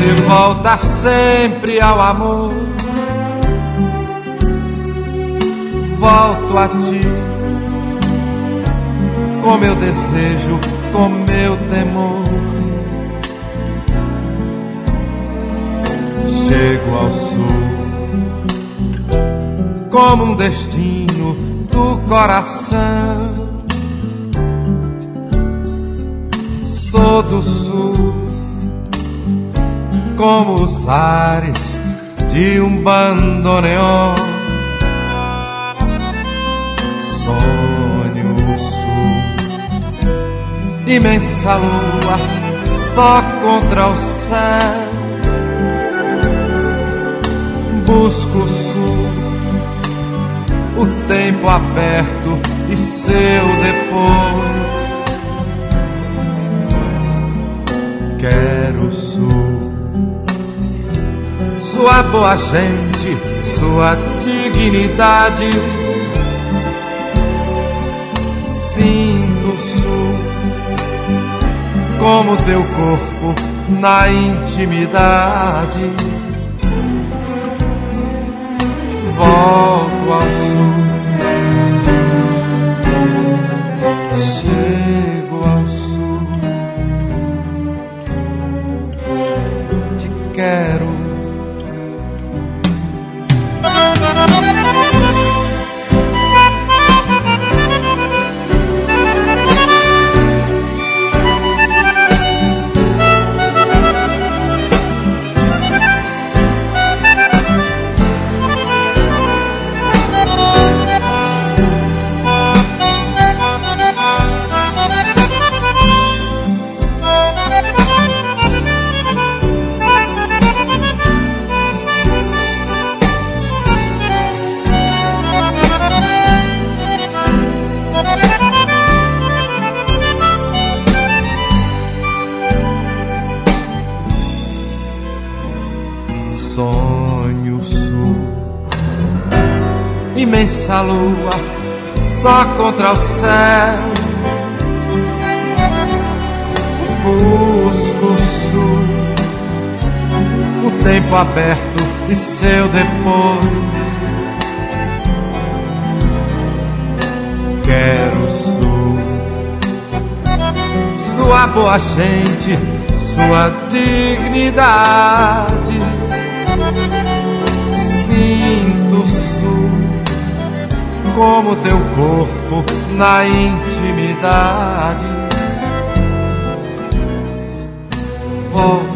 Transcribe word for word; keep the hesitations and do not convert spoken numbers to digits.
de volta sempre ao amor. Volto a ti, com meu desejo, com meu temor. Chego ao sul, como um destino do coração. Sou do sul, como os ares de um bandoneon. Sonho o sul, imensa lua, só contra o céu. Busco o sul, o tempo aberto e seu depois. Quero o sul, sua boa gente, sua dignidade. Sinto o sul, como teu corpo na intimidade. Volto ao sul, chego ao sul, te quero. Sonho o sul, imensa lua, só contra o céu. Busco o sul, o tempo aberto e seu depois. Quero o sul, sua boa gente, sua dignidade. Sinto o sul, como teu corpo na intimidade. Vou